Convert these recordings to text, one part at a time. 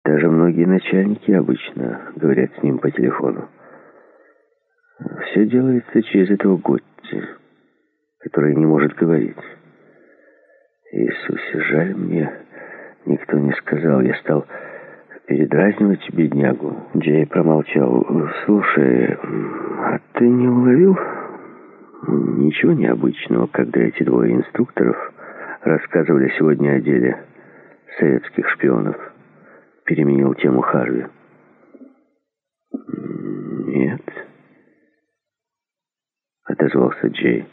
Даже многие начальники обычно говорят с ним по телефону. Все делается через этого Готти, который не может говорить. Иисусе, жаль мне, никто не сказал. Я стал передразнивать беднягу. Джей промолчал. «Слушай, а ты не уловил ничего необычного, когда эти двое инструкторов рассказывали сегодня о деле советских шпионов?» Переменил тему Харви. «Нет», — отозвался Джей.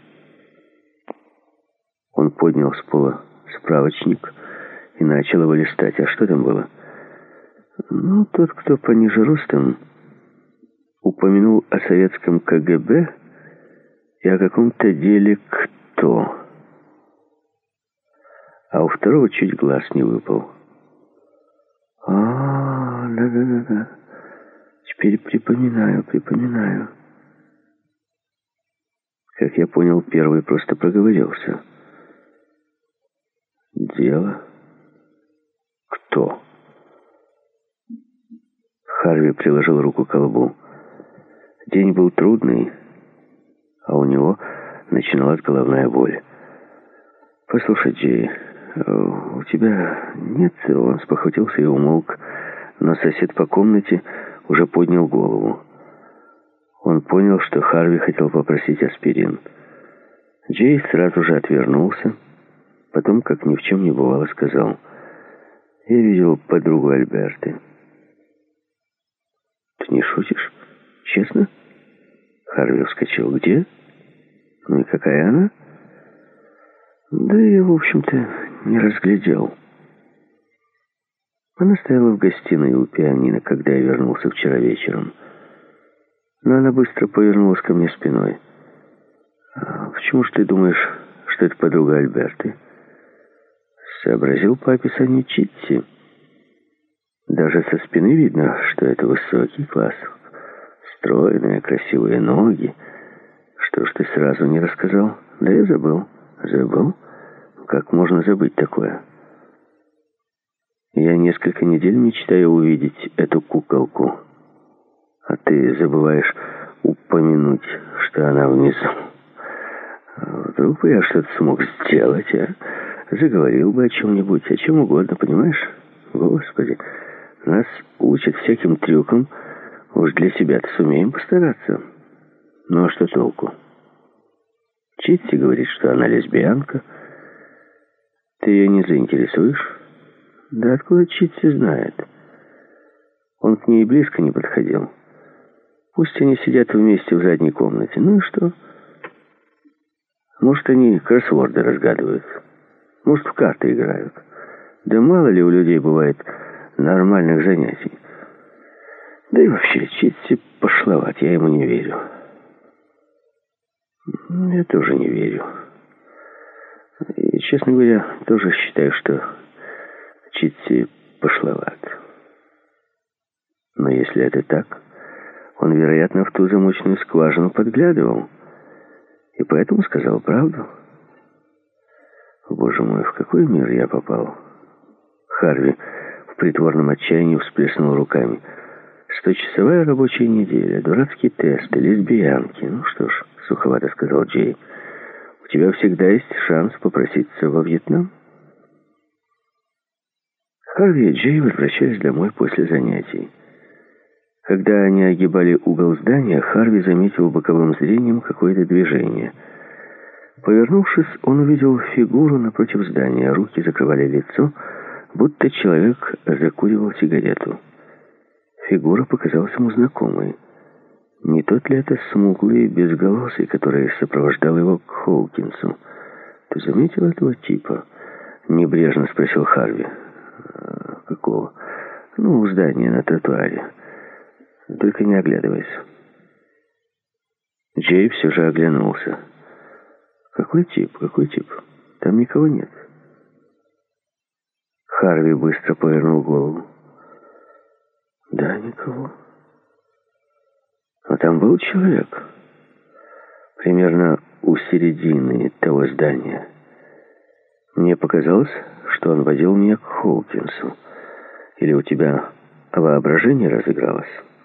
Он поднял с пола справочник и начал его листать. А что там было? Ну, тот, кто пониже ростом, упомянул о советском КГБ и о каком-то деле «Кто?». А у второго чуть глаз не выпал. Да. Теперь припоминаю. Как я понял, первый просто проговорился. Дело? Кто? Харви приложил руку к колбу. День был трудный, а у него начиналась головная боль. «Послушай, Джей, у тебя нет...» Он спохватился и умолк, но сосед по комнате уже поднял голову. Он понял, что Харви хотел попросить аспирин. Джей сразу же отвернулся, потом, как ни в чем не бывало, сказал: «Я видел подругу Альберты». «Ты не шутишь? Честно?» Харви вскочил. «Где? Ну и какая она?» «Да я, в общем-то, не разглядел. Она стояла в гостиной у пианино, когда я вернулся вчера вечером. Но она быстро повернулась ко мне спиной. Почему же ты думаешь, что это подруга Альберты?» Сообразил по описанию Читти. Даже со спины видно, что это высокий класс. Стройные, красивые ноги. Что ж ты сразу не рассказал? Да я забыл. Забыл? Как можно забыть такое? Я несколько недель мечтаю увидеть эту куколку. А ты забываешь упомянуть, что она внизу. Вдруг бы я что-то смог сделать, а? Заговорил бы о чем-нибудь, о чем угодно, понимаешь? Господи, нас учат всяким трюкам. Уж для себя-то сумеем постараться. Ну а что толку? Читти говорит, что она лесбиянка. Ты ее не заинтересуешь? Да откуда Читти знает? Он к ней близко не подходил. Пусть они сидят вместе в задней комнате. Ну и что? Может, они кроссворды разгадывают. Может, в карты играют. Да мало ли у людей бывает нормальных занятий. Да и вообще, Читти пошловат, я ему не верю. Я тоже не верю. И, честно говоря, тоже считаю, что Читти пошловат. Но если это так, он, вероятно, в ту замочную скважину подглядывал. И поэтому сказал правду. Боже мой, в какой мир я попал? Харви в притворном отчаянии всплеснул руками. 100-часовая рабочая неделя, дурацкие тесты, лесбиянки. Ну что ж, суховато сказал Джей, у тебя всегда есть шанс попроситься во Вьетнам. Харви и Джей возвращались домой после занятий. Когда они огибали угол здания, Харви заметил боковым зрением какое-то движение. Повернувшись, он увидел фигуру напротив здания. Руки закрывали лицо, будто человек закуривал сигарету. Фигура показалась ему знакомой. Не тот ли это смуглый, безголосый, который сопровождал его к Хоукинсу? «Ты заметил этого типа?» — небрежно спросил Харви. «Какого?» «Ну, у здания на тротуаре. Только не оглядывайся». Джей все же оглянулся. «Какой тип? Какой тип? Там никого нет». Харви быстро повернул голову. «Да, никого. Но там был человек. Примерно у середины того здания. Мне показалось, что он водил меня к Хоукинсу. Или у тебя воображение разыгралось.